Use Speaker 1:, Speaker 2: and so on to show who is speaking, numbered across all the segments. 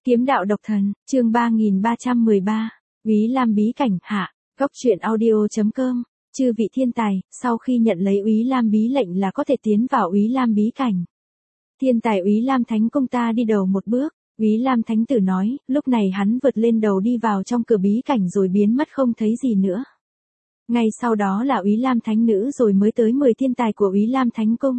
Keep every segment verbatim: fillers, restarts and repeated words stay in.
Speaker 1: Kiếm đạo độc thần, chương ba nghìn ba trăm mười ba, Úy Lam bí cảnh, hạ, góc truyện audio.com, chư vị thiên tài, sau khi nhận lấy Úy Lam bí lệnh là có thể tiến vào Úy Lam bí cảnh. Thiên tài Úy Lam Thánh Công ta đi đầu một bước, Úy Lam Thánh Tử nói, lúc này hắn vượt lên đầu đi vào trong cửa bí cảnh rồi biến mất không thấy gì nữa. Ngay sau đó là Úy Lam Thánh Nữ rồi mới tới mười thiên tài của Úy Lam Thánh Cung.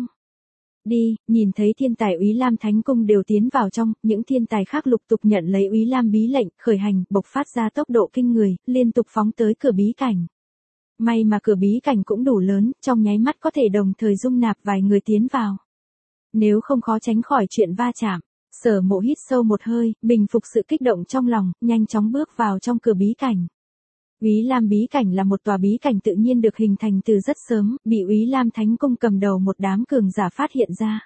Speaker 1: Đi, nhìn thấy thiên tài Úy Lam Thánh Cung đều tiến vào trong, những thiên tài khác lục tục nhận lấy Úy Lam bí lệnh, khởi hành, bộc phát ra tốc độ kinh người, liên tục phóng tới cửa bí cảnh. May mà cửa bí cảnh cũng đủ lớn, trong nháy mắt có thể đồng thời dung nạp vài người tiến vào. Nếu không khó tránh khỏi chuyện va chạm. Sở Mộ hít sâu một hơi, bình phục sự kích động trong lòng, nhanh chóng bước vào trong cửa bí cảnh. Úy Lam bí cảnh là một tòa bí cảnh tự nhiên được hình thành từ rất sớm, bị Úy Lam Thánh Cung cầm đầu một đám cường giả phát hiện ra.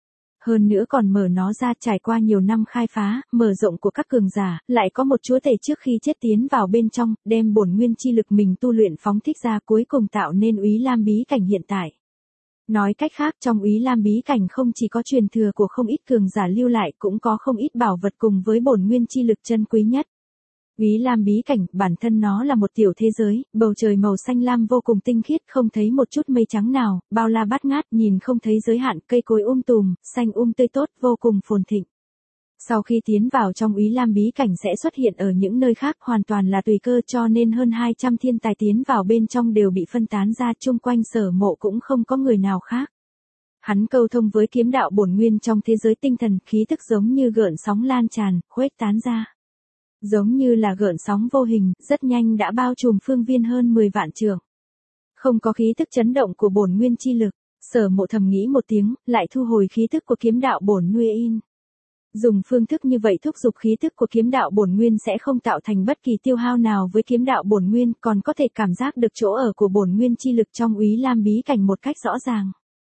Speaker 1: Hơn nữa còn mở nó ra, trải qua nhiều năm khai phá, mở rộng của các cường giả, lại có một chúa tể trước khi chết tiến vào bên trong, đem bổn nguyên chi lực mình tu luyện phóng thích ra, cuối cùng tạo nên Úy Lam bí cảnh hiện tại. Nói cách khác, trong Úy Lam bí cảnh không chỉ có truyền thừa của không ít cường giả lưu lại, cũng có không ít bảo vật cùng với bổn nguyên chi lực chân quý nhất. Úy Lam bí cảnh, bản thân nó là một tiểu thế giới, bầu trời màu xanh lam vô cùng tinh khiết, không thấy một chút mây trắng nào, bao la bát ngát, nhìn không thấy giới hạn, cây cối um tùm, xanh um tươi tốt, vô cùng phồn thịnh. Sau khi tiến vào trong Úy Lam bí cảnh sẽ xuất hiện ở những nơi khác, hoàn toàn là tùy cơ, cho nên hơn hai trăm thiên tài tiến vào bên trong đều bị phân tán ra, chung quanh Sở Mộ cũng không có người nào khác. Hắn câu thông với kiếm đạo bổn nguyên trong thế giới tinh thần, khí tức giống như gợn sóng lan tràn, khuếch tán ra. Giống như là gợn sóng vô hình, rất nhanh đã bao trùm phương viên hơn mười vạn trượng. Không có khí tức chấn động của bổn nguyên chi lực, Sở Mộ thầm nghĩ một tiếng, lại thu hồi khí tức của kiếm đạo bổn nguyên. Dùng phương thức như vậy thúc giục khí tức của kiếm đạo bổn nguyên sẽ không tạo thành bất kỳ tiêu hao nào với kiếm đạo bổn nguyên, còn có thể cảm giác được chỗ ở của bổn nguyên chi lực trong Úy Lam bí cảnh một cách rõ ràng.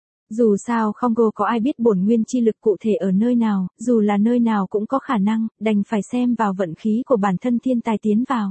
Speaker 1: Dù sao không có ai biết bổn nguyên chi lực cụ thể ở nơi nào, dù là nơi nào cũng có khả năng, đành phải xem vào vận khí của bản thân thiên tài tiến vào.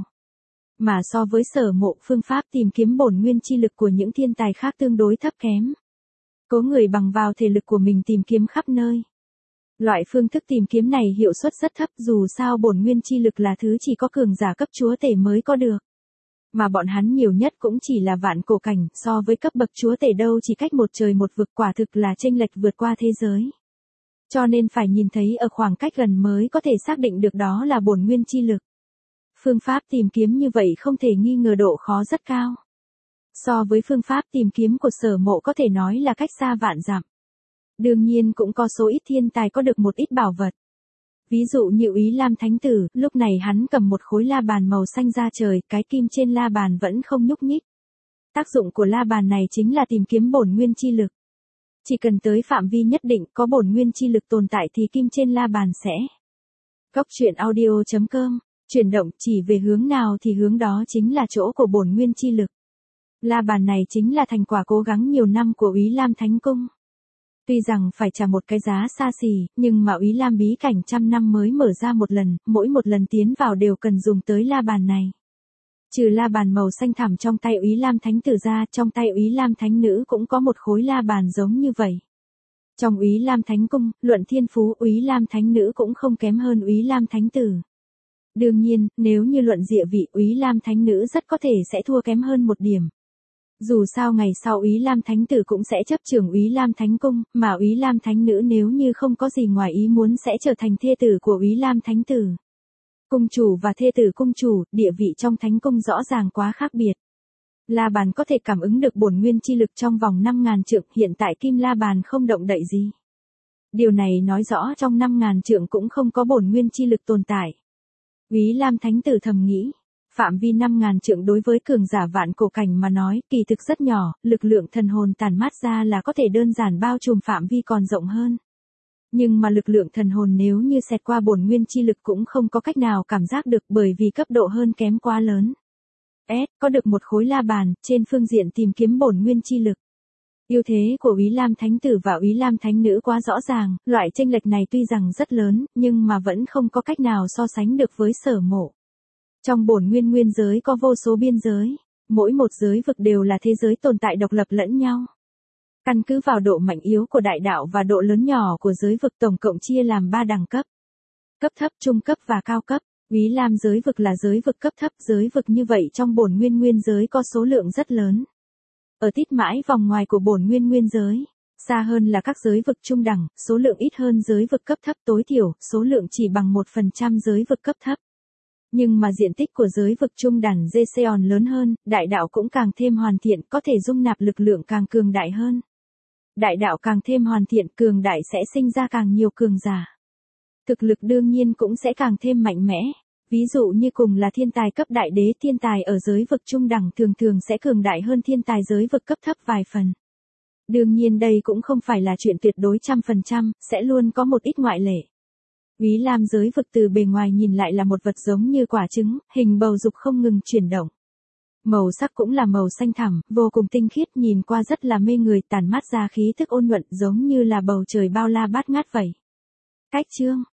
Speaker 1: Mà so với Sở Mộ, phương pháp tìm kiếm bổn nguyên chi lực của những thiên tài khác tương đối thấp kém. Có người bằng vào thể lực của mình tìm kiếm khắp nơi. Loại phương thức tìm kiếm này hiệu suất rất thấp, dù sao bổn nguyên chi lực là thứ chỉ có cường giả cấp chúa tể mới có được. Mà bọn hắn nhiều nhất cũng chỉ là vạn cổ cảnh, so với cấp bậc chúa tể đâu chỉ cách một trời một vực, quả thực là chênh lệch vượt qua thế giới. Cho nên phải nhìn thấy ở khoảng cách gần mới có thể xác định được đó là bổn nguyên chi lực. Phương pháp tìm kiếm như vậy không thể nghi ngờ độ khó rất cao. So với phương pháp tìm kiếm của Sở Mộ có thể nói là cách xa vạn dặm. Đương nhiên cũng có số ít thiên tài có được một ít bảo vật. Ví dụ như Úy Lam Thánh Tử, lúc này hắn cầm một khối la bàn màu xanh ra trời, cái kim trên la bàn vẫn không nhúc nhích. Tác dụng của la bàn này chính là tìm kiếm bổn nguyên chi lực. Chỉ cần tới phạm vi nhất định có bổn nguyên chi lực tồn tại thì kim trên la bàn sẽ. Góc truyện audio.com, chuyển động chỉ về hướng nào thì hướng đó chính là chỗ của bổn nguyên chi lực. La bàn này chính là thành quả cố gắng nhiều năm của Úy Lam Thánh Cung. Tuy rằng phải trả một cái giá xa xỉ, nhưng mà Úy Lam bí cảnh trăm năm mới mở ra một lần, mỗi một lần tiến vào đều cần dùng tới la bàn này. Trừ la bàn màu xanh thẳm trong tay Úy Lam Thánh Tử ra, trong tay Úy Lam Thánh Nữ cũng có một khối la bàn giống như vậy. Trong Úy Lam Thánh Cung, luận thiên phú Úy Lam Thánh Nữ cũng không kém hơn Úy Lam Thánh Tử. Đương nhiên, nếu như luận địa vị Úy Lam Thánh Nữ rất có thể sẽ thua kém hơn một điểm. Dù sao ngày sau Úy Lam Thánh Tử cũng sẽ chấp trưởng Úy Lam Thánh Cung, mà Úy Lam Thánh Nữ nếu như không có gì ngoài ý muốn sẽ trở thành thê tử của Úy Lam Thánh Tử. Cung chủ và thê tử cung chủ, địa vị trong Thánh Cung rõ ràng quá khác biệt. La bàn có thể cảm ứng được bổn nguyên chi lực trong vòng năm ngàn trượng, hiện tại kim la bàn không động đậy gì. Điều này nói rõ trong năm ngàn trượng cũng không có bổn nguyên chi lực tồn tại. Úy Lam Thánh Tử thầm nghĩ. Phạm vi năm ngàn trượng đối với cường giả vạn cổ cảnh mà nói, kỳ thực rất nhỏ, lực lượng thần hồn tản mát ra là có thể đơn giản bao trùm phạm vi còn rộng hơn. Nhưng mà lực lượng thần hồn nếu như xẹt qua bổn nguyên chi lực cũng không có cách nào cảm giác được, bởi vì cấp độ hơn kém quá lớn. S, có được một khối la bàn, trên phương diện tìm kiếm bổn nguyên chi lực. Ưu thế của Úy Lam Thánh Tử và Úy Lam Thánh Nữ quá rõ ràng, loại chênh lệch này tuy rằng rất lớn, nhưng mà vẫn không có cách nào so sánh được với Sở Mộ. Trong bổn nguyên nguyên giới có vô số biên giới, mỗi một giới vực đều là thế giới tồn tại độc lập lẫn nhau. Căn cứ vào độ mạnh yếu của đại đạo và độ lớn nhỏ của giới vực tổng cộng chia làm ba đẳng cấp. Cấp thấp, trung cấp và cao cấp. Úy Lam giới vực là giới vực cấp thấp, giới vực như vậy trong bổn nguyên nguyên giới có số lượng rất lớn. Ở tít mãi vòng ngoài của bổn nguyên nguyên giới, xa hơn là các giới vực trung đẳng, số lượng ít hơn giới vực cấp thấp, tối thiểu, số lượng chỉ bằng một phần trăm giới vực cấp thấp. Nhưng mà diện tích của giới vực trung đẳng Geseon lớn hơn, đại đạo cũng càng thêm hoàn thiện, có thể dung nạp lực lượng càng cường đại hơn. Đại đạo càng thêm hoàn thiện, cường đại sẽ sinh ra càng nhiều cường giả. Thực lực đương nhiên cũng sẽ càng thêm mạnh mẽ. Ví dụ như cùng là thiên tài cấp đại đế, thiên tài ở giới vực trung đẳng thường thường sẽ cường đại hơn thiên tài giới vực cấp thấp vài phần. Đương nhiên đây cũng không phải là chuyện tuyệt đối trăm phần trăm, sẽ luôn có một ít ngoại lệ. Úy Lam giới vực từ bề ngoài nhìn lại là một vật giống như quả trứng, hình bầu dục không ngừng chuyển động. Màu sắc cũng là màu xanh thẳm, vô cùng tinh khiết, nhìn qua rất là mê người, tản mát ra khí thức ôn nhuận giống như là bầu trời bao la bát ngát vậy. Cách chương